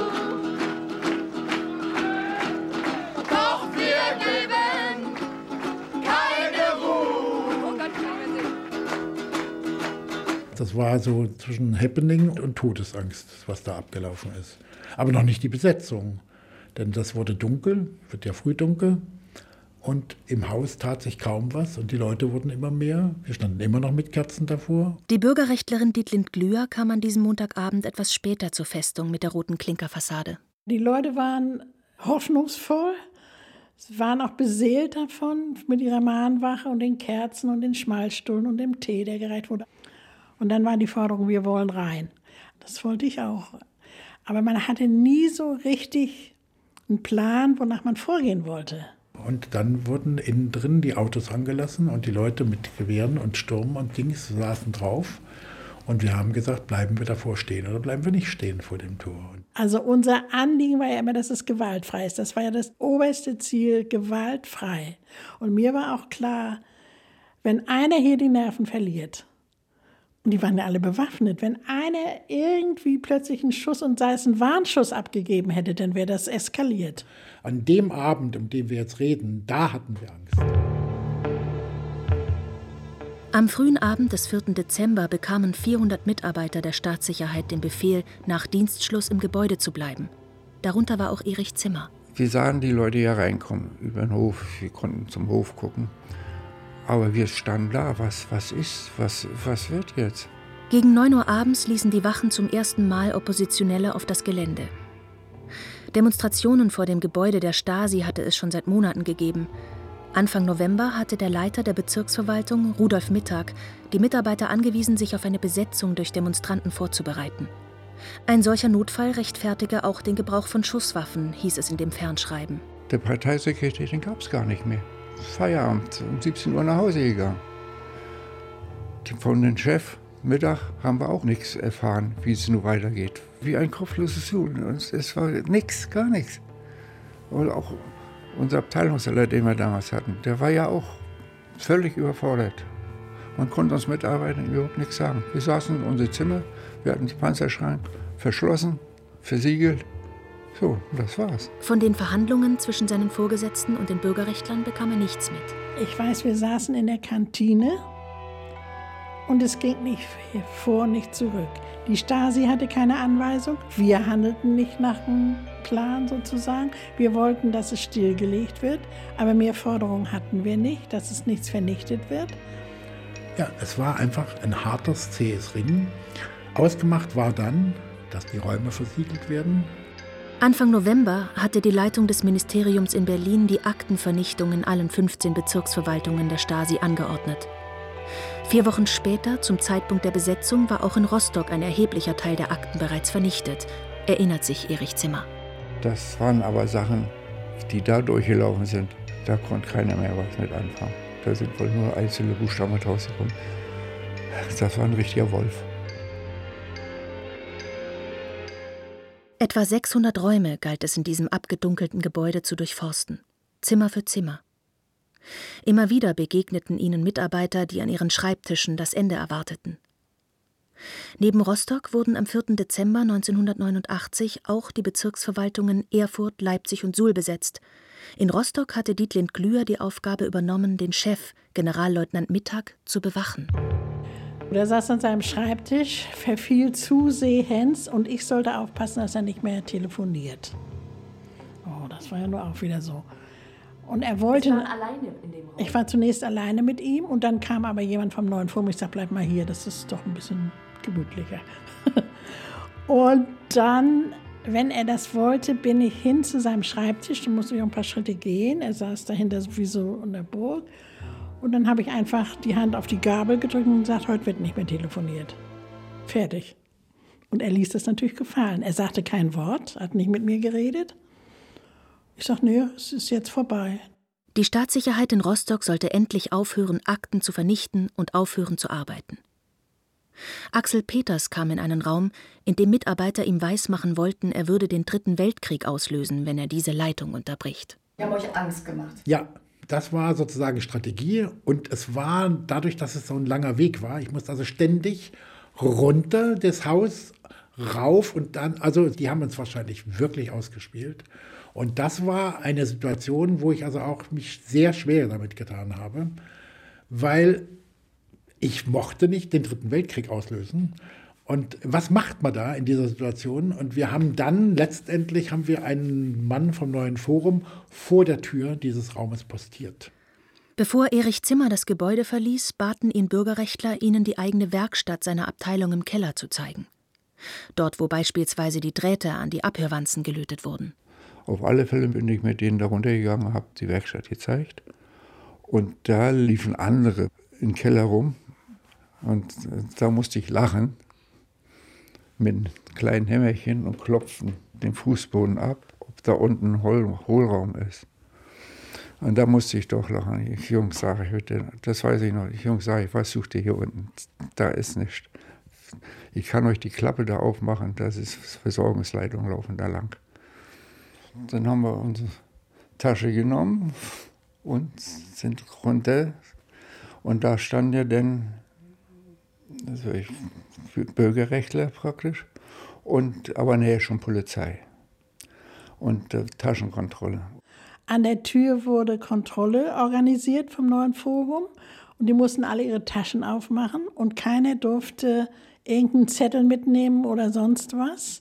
doch wir geben keine Ruhe. Das war so zwischen Happening und Todesangst, was da abgelaufen ist. Aber noch nicht die Besetzung, denn das wurde dunkel, wird ja früh dunkel. Und im Haus tat sich kaum was und die Leute wurden immer mehr. Wir standen immer noch mit Kerzen davor. Die Bürgerrechtlerin Dietlind Glüher kam an diesem Montagabend etwas später zur Festung mit der roten Klinkerfassade. Die Leute waren hoffnungsvoll, sie waren auch beseelt davon, mit ihrer Mahnwache und den Kerzen und den Schmalstullen und dem Tee, der gereicht wurde. Und dann war die Forderung, wir wollen rein. Das wollte ich auch. Aber man hatte nie so richtig einen Plan, wonach man vorgehen wollte. Und dann wurden innen drin die Autos angelassen und die Leute mit Gewehren und Sturm und Dings saßen drauf. Und wir haben gesagt, bleiben wir davor stehen oder bleiben wir nicht stehen vor dem Tor. Also unser Anliegen war ja immer, dass es gewaltfrei ist. Das war ja das oberste Ziel, gewaltfrei. Und mir war auch klar, wenn einer hier die Nerven verliert, und die waren ja alle bewaffnet, wenn einer irgendwie plötzlich einen Schuss und sei es ein Warnschuss abgegeben hätte, dann wäre das eskaliert. An dem Abend, um den wir jetzt reden, da hatten wir Angst. Am frühen Abend des 4. Dezember bekamen 400 Mitarbeiter der Staatssicherheit den Befehl, nach Dienstschluss im Gebäude zu bleiben. Darunter war auch Erich Zimmer. Wir sahen die Leute ja reinkommen über den Hof. Wir konnten zum Hof gucken. Aber wir standen da. Was wird jetzt? Gegen 9 Uhr abends ließen die Wachen zum ersten Mal Oppositionelle auf das Gelände. Demonstrationen vor dem Gebäude der Stasi hatte es schon seit Monaten gegeben. Anfang November hatte der Leiter der Bezirksverwaltung, Rudolf Mittag, die Mitarbeiter angewiesen, sich auf eine Besetzung durch Demonstranten vorzubereiten. Ein solcher Notfall rechtfertige auch den Gebrauch von Schusswaffen, hieß es in dem Fernschreiben. Der Parteisekretär, den gab es gar nicht mehr. Feierabend, um 17 Uhr nach Hause gegangen. Von dem Chef, Mittag, haben wir auch nichts erfahren, wie es nun weitergeht. Wie ein kopfloses Huhn. Es war nichts, gar nichts. Und auch unser Abteilungsleiter, den wir damals hatten, der war ja auch völlig überfordert. Man konnte uns Mitarbeitern überhaupt nichts sagen. Wir saßen in unserem Zimmer, wir hatten den Panzerschrank verschlossen, versiegelt. So, das war's. Von den Verhandlungen zwischen seinen Vorgesetzten und den Bürgerrechtlern bekam er nichts mit. Ich weiß, wir saßen in der Kantine und es ging nicht vor, nicht zurück. Die Stasi hatte keine Anweisung, wir handelten nicht nach dem Plan sozusagen. Wir wollten, dass es stillgelegt wird, aber mehr Forderungen hatten wir nicht, dass es nichts vernichtet wird. Ja, es war einfach ein hartes, zähes Ringen. Ausgemacht war dann, dass die Räume versiegelt werden. Anfang November hatte die Leitung des Ministeriums in Berlin die Aktenvernichtung in allen 15 Bezirksverwaltungen der Stasi angeordnet. 4 Wochen später, zum Zeitpunkt der Besetzung, war auch in Rostock ein erheblicher Teil der Akten bereits vernichtet, erinnert sich Erich Zimmer. Das waren aber Sachen, die da durchgelaufen sind. Da konnte keiner mehr was mit anfangen. Da sind wohl nur einzelne Buchstaben rausgekommen. Das war ein richtiger Wolf. Etwa 600 Räume galt es in diesem abgedunkelten Gebäude zu durchforsten, Zimmer für Zimmer. Immer wieder begegneten ihnen Mitarbeiter, die an ihren Schreibtischen das Ende erwarteten. Neben Rostock wurden am 4. Dezember 1989 auch die Bezirksverwaltungen Erfurt, Leipzig und Suhl besetzt. In Rostock hatte Dietlind Glüher die Aufgabe übernommen, den Chef, Generalleutnant Mittag, zu bewachen. Er saß an seinem Schreibtisch, verfiel zusehends und ich sollte aufpassen, dass er nicht mehr telefoniert. Oh, das war ja nur auch wieder so. Und er wollte. Sie waren alleine in dem Raum? Ich war zunächst alleine mit ihm und dann kam aber jemand vom Neuen Forum. Ich sagte, bleib mal hier, das ist doch ein bisschen gemütlicher. Und dann, wenn er das wollte, bin ich hin zu seinem Schreibtisch. Da musste ich ein paar Schritte gehen. Er saß dahinter wie so in der Burg. Und dann habe ich einfach die Hand auf die Gabel gedrückt und gesagt, heute wird nicht mehr telefoniert. Fertig. Und er ließ das natürlich gefallen. Er sagte kein Wort, hat nicht mit mir geredet. Ich sage, nee, es ist jetzt vorbei. Die Staatssicherheit in Rostock sollte endlich aufhören, Akten zu vernichten und aufhören zu arbeiten. Axel Peters kam in einen Raum, in dem Mitarbeiter ihm weismachen wollten, er würde den 3. Weltkrieg auslösen, wenn er diese Leitung unterbricht. Die haben euch Angst gemacht. Ja, das war sozusagen Strategie und es war dadurch, dass es so ein langer Weg war, ich musste also ständig runter das Haus, rauf und dann, also die haben uns wahrscheinlich wirklich ausgespielt. Und das war eine Situation, wo ich also auch mich sehr schwer damit getan habe, weil ich mochte nicht den 3. Weltkrieg auslösen. Und was macht man da in dieser Situation? Und wir haben dann, letztendlich haben wir einen Mann vom Neuen Forum vor der Tür dieses Raumes postiert. Bevor Erich Zimmer das Gebäude verließ, baten ihn Bürgerrechtler, ihnen die eigene Werkstatt seiner Abteilung im Keller zu zeigen. Dort, wo beispielsweise die Drähte an die Abhörwanzen gelötet wurden. Auf alle Fälle bin ich mit denen da runtergegangen, habe die Werkstatt gezeigt. Und da liefen andere im Keller rum. Und da musste ich lachen mit einem kleinen Hämmerchen und klopfen den Fußboden ab, ob da unten ein Hohlraum ist. Und da musste ich doch lachen. Ich, Jungs, sage ich heute, das weiß ich noch. Jungs, sage ich, was sucht ihr hier unten? Da ist nichts. Ich kann euch die Klappe da aufmachen, das ist Versorgungsleitung, laufen da lang. Dann haben wir unsere Tasche genommen und sind runter. Und da stand ja dann also Bürgerrechtler praktisch, aber näher schon Polizei und Taschenkontrolle. An der Tür wurde Kontrolle organisiert vom Neuen Forum und die mussten alle ihre Taschen aufmachen und keiner durfte irgendeinen Zettel mitnehmen oder sonst was.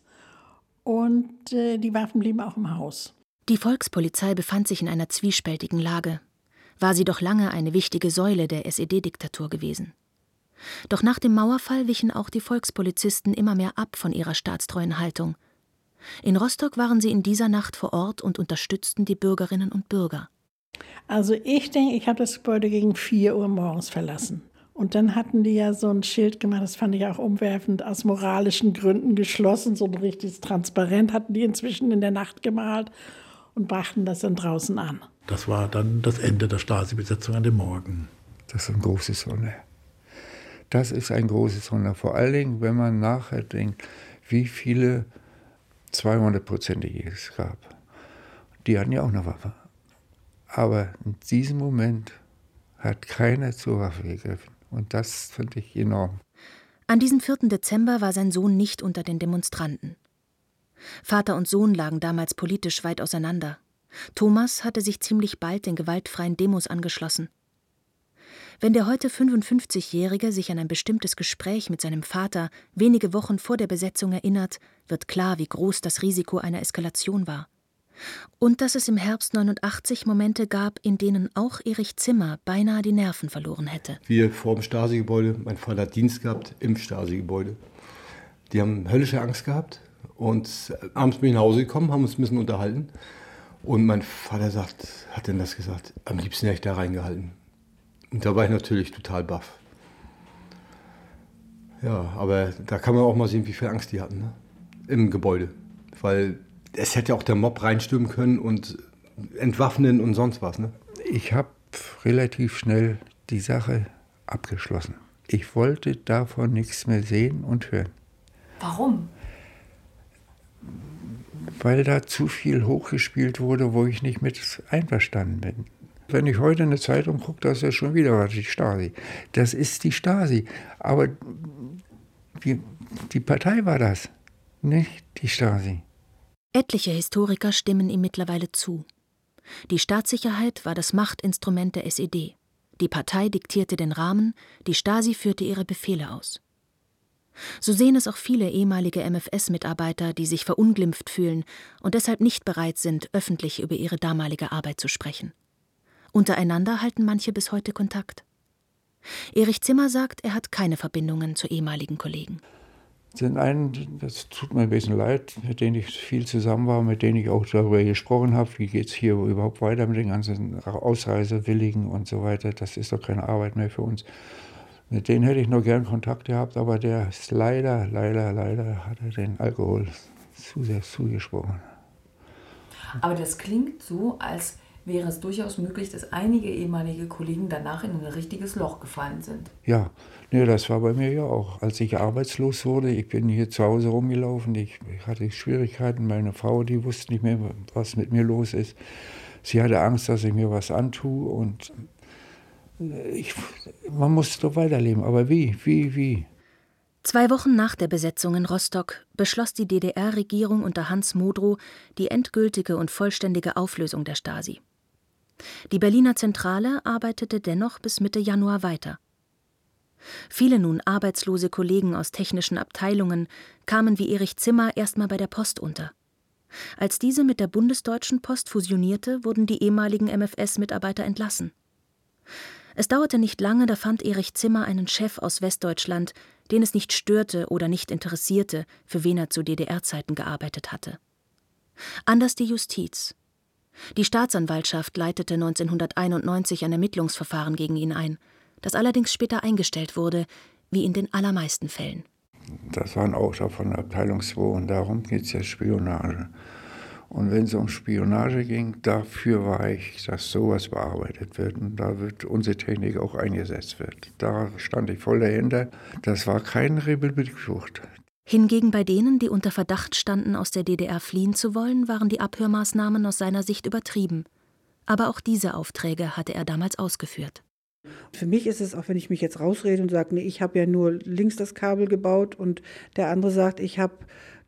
Und die Waffen blieben auch im Haus. Die Volkspolizei befand sich in einer zwiespältigen Lage. War sie doch lange eine wichtige Säule der SED-Diktatur gewesen. Doch nach dem Mauerfall wichen auch die Volkspolizisten immer mehr ab von ihrer staatstreuen Haltung. In Rostock waren sie in dieser Nacht vor Ort und unterstützten die Bürgerinnen und Bürger. Also ich denke, ich habe das Gebäude gegen 4 Uhr morgens verlassen. Und dann hatten die ja so ein Schild gemacht, das fand ich auch umwerfend, aus moralischen Gründen geschlossen, so ein richtiges Transparent hatten die inzwischen in der Nacht gemalt und brachten das dann draußen an. Das war dann das Ende der Stasi-Besetzung an dem Morgen. Das ist ein großes Wunder. Das ist ein großes Wunder. Vor allen Dingen, wenn man nachher denkt, wie viele 200-prozentige es gab. Die hatten ja auch eine Waffe. Aber in diesem Moment hat keiner zur Waffe gegriffen. Und das finde ich enorm. An diesem 4. Dezember war sein Sohn nicht unter den Demonstranten. Vater und Sohn lagen damals politisch weit auseinander. Thomas hatte sich ziemlich bald den gewaltfreien Demos angeschlossen. Wenn der heute 55-Jährige sich an ein bestimmtes Gespräch mit seinem Vater wenige Wochen vor der Besetzung erinnert, wird klar, wie groß das Risiko einer Eskalation war. Und dass es im Herbst 89 Momente gab, in denen auch Erich Zimmer beinahe die Nerven verloren hätte. Wir vor dem Stasi-Gebäude, mein Vater hat Dienst gehabt im Stasi-Gebäude. Die haben höllische Angst gehabt und abends bin ich nach Hause gekommen, haben uns ein bisschen unterhalten. Und mein Vater hat dann das gesagt, am liebsten hätte ich da reingehalten. Und da war ich natürlich total baff. Ja, aber da kann man auch mal sehen, wie viel Angst die hatten, ne? Im Gebäude. Weil es hätte auch der Mob reinstürmen können und entwaffnen und sonst was, ne? Ich habe relativ schnell die Sache abgeschlossen. Ich wollte davon nichts mehr sehen und hören. Warum? Weil da zu viel hochgespielt wurde, wo ich nicht mit einverstanden bin. Wenn ich heute eine Zeitung gucke, da ist ja schon wieder was, die Stasi. Das ist die Stasi. Aber die Partei war das, nicht die Stasi. Etliche Historiker stimmen ihm mittlerweile zu. Die Staatssicherheit war das Machtinstrument der SED. Die Partei diktierte den Rahmen, die Stasi führte ihre Befehle aus. So sehen es auch viele ehemalige MfS-Mitarbeiter, die sich verunglimpft fühlen und deshalb nicht bereit sind, öffentlich über ihre damalige Arbeit zu sprechen. Untereinander halten manche bis heute Kontakt. Erich Zimmer sagt, er hat keine Verbindungen zu ehemaligen Kollegen. Den einen, das tut mir ein bisschen leid, mit denen ich viel zusammen war, mit denen ich auch darüber gesprochen habe, wie geht es hier überhaupt weiter mit den ganzen Ausreisewilligen und so weiter. Das ist doch keine Arbeit mehr für uns. Mit denen hätte ich noch gern Kontakt gehabt, aber der ist leider hat er den Alkohol zu sehr zugesprochen. Aber das klingt so, als wäre es durchaus möglich, dass einige ehemalige Kollegen danach in ein richtiges Loch gefallen sind. Ja, nee, das war bei mir ja auch. Als ich arbeitslos wurde, ich bin hier zu Hause rumgelaufen, ich hatte Schwierigkeiten. Meine Frau, die wusste nicht mehr, was mit mir los ist. Sie hatte Angst, dass ich mir was antue und man musste doch weiterleben. Aber wie? 2 Wochen nach der Besetzung in Rostock beschloss die DDR-Regierung unter Hans Modrow die endgültige und vollständige Auflösung der Stasi. Die Berliner Zentrale arbeitete dennoch bis Mitte Januar weiter. Viele nun arbeitslose Kollegen aus technischen Abteilungen kamen wie Erich Zimmer erstmal bei der Post unter. Als diese mit der Bundesdeutschen Post fusionierte, wurden die ehemaligen MFS-Mitarbeiter entlassen. Es dauerte nicht lange, da fand Erich Zimmer einen Chef aus Westdeutschland, den es nicht störte oder nicht interessierte, für wen er zu DDR-Zeiten gearbeitet hatte. Anders die Justiz. Die Staatsanwaltschaft leitete 1991 ein Ermittlungsverfahren gegen ihn ein, das allerdings später eingestellt wurde, wie in den allermeisten Fällen. Das war ein Auftrag von Abteilung 2 und darum geht es ja Spionage. Und wenn es um Spionage ging, dafür war ich, dass sowas bearbeitet wird und da wird unsere Technik auch eingesetzt wird. Da stand ich voll dahinter. Das war keine Republikflucht. Hingegen bei denen, die unter Verdacht standen, aus der DDR fliehen zu wollen, waren die Abhörmaßnahmen aus seiner Sicht übertrieben. Aber auch diese Aufträge hatte er damals ausgeführt. Für mich ist es, auch wenn ich mich jetzt rausrede und sage, nee, ich habe ja nur links das Kabel gebaut und der andere sagt, ich habe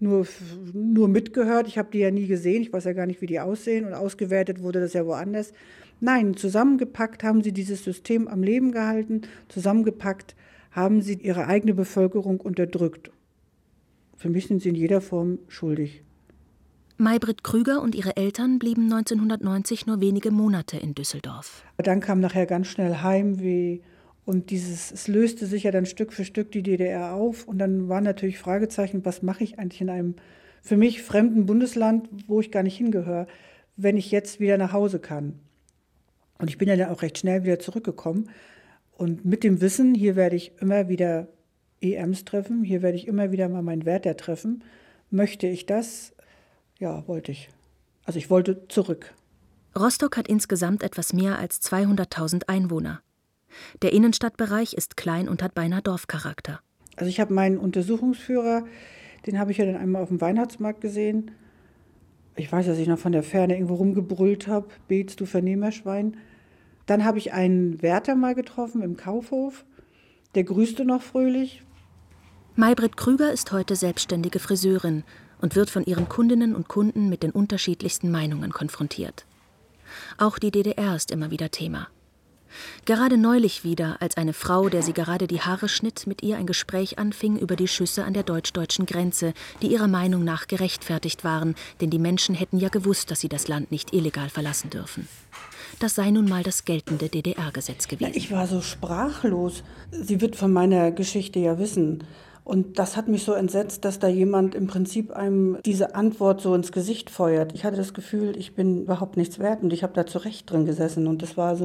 nur mitgehört, ich habe die ja nie gesehen, ich weiß ja gar nicht, wie die aussehen und ausgewertet wurde das ja woanders. Nein, zusammengepackt haben sie dieses System am Leben gehalten, zusammengepackt haben sie ihre eigene Bevölkerung unterdrückt. Für mich sind sie in jeder Form schuldig. Maybrit Krüger und ihre Eltern blieben 1990 nur wenige Monate in Düsseldorf. Dann kam nachher ganz schnell Heimweh und es löste sich ja dann Stück für Stück die DDR auf und dann waren natürlich Fragezeichen, was mache ich eigentlich in einem für mich fremden Bundesland, wo ich gar nicht hingehöre, wenn ich jetzt wieder nach Hause kann. Und ich bin ja dann auch recht schnell wieder zurückgekommen und mit dem Wissen, hier werde ich immer wieder EMs treffen, hier werde ich immer wieder mal meinen Wärter treffen. Möchte ich das? Ja, wollte ich. Also ich wollte zurück. Rostock hat insgesamt etwas mehr als 200.000 Einwohner. Der Innenstadtbereich ist klein und hat beinahe Dorfcharakter. Also ich habe meinen Untersuchungsführer, den habe ich ja dann einmal auf dem Weihnachtsmarkt gesehen. Ich weiß, dass ich noch von der Ferne irgendwo rumgebrüllt habe, Beetz, du Vernehmerschwein. Dann habe ich einen Wärter mal getroffen im Kaufhof. Der grüßte noch fröhlich. Maybrit Krüger ist heute selbstständige Friseurin und wird von ihren Kundinnen und Kunden mit den unterschiedlichsten Meinungen konfrontiert. Auch die DDR ist immer wieder Thema. Gerade neulich wieder, als eine Frau, der sie gerade die Haare schnitt, mit ihr ein Gespräch anfing über die Schüsse an der deutsch-deutschen Grenze, die ihrer Meinung nach gerechtfertigt waren, denn die Menschen hätten ja gewusst, dass sie das Land nicht illegal verlassen dürfen. Das sei nun mal das geltende DDR-Gesetz gewesen. Ich war so sprachlos. Sie wird von meiner Geschichte ja wissen. Und das hat mich so entsetzt, dass da jemand im Prinzip einem diese Antwort so ins Gesicht feuert. Ich hatte das Gefühl, ich bin überhaupt nichts wert und ich habe da zu Recht drin gesessen. Und das war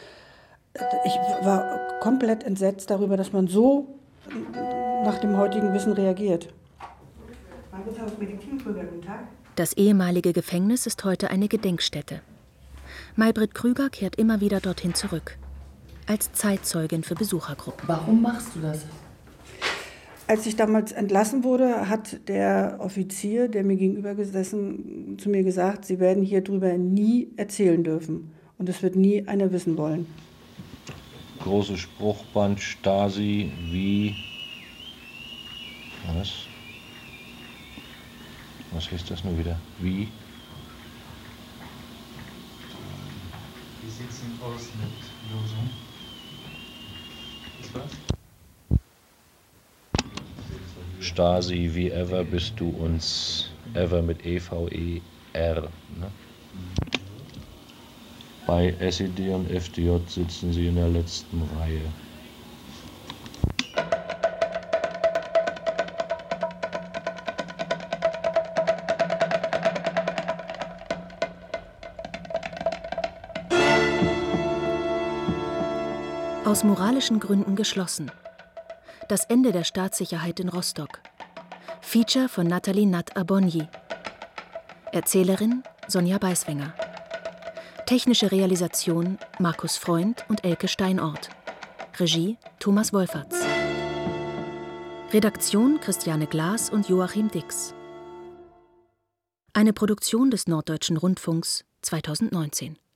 ich war komplett entsetzt darüber, dass man so nach dem heutigen Wissen reagiert. Das ehemalige Gefängnis ist heute eine Gedenkstätte. Maybrit Krüger kehrt immer wieder dorthin zurück. Als Zeitzeugin für Besuchergruppen. Warum machst du das? Als ich damals entlassen wurde, hat der Offizier, der mir gegenüber gesessen, zu mir gesagt, Sie werden hier drüber nie erzählen dürfen. Und es wird nie einer wissen wollen. Großes Spruchband, Stasi, wie... Was heißt das nur wieder? Wie? Wie sieht es denn aus mit Losung? Was war's? Stasi, wie ever bist du uns, ever mit EVER. Ne? Bei SED und FDJ sitzen sie in der letzten Reihe. Aus moralischen Gründen geschlossen. Das Ende der Staatssicherheit in Rostock. Feature von Nathalie Natt-Abonyi. Erzählerin Sonja Beiswenger. Technische Realisation Markus Freund und Elke Steinort. Regie Thomas Wolferts. Redaktion Christiane Glas und Joachim Dix. Eine Produktion des Norddeutschen Rundfunks 2019.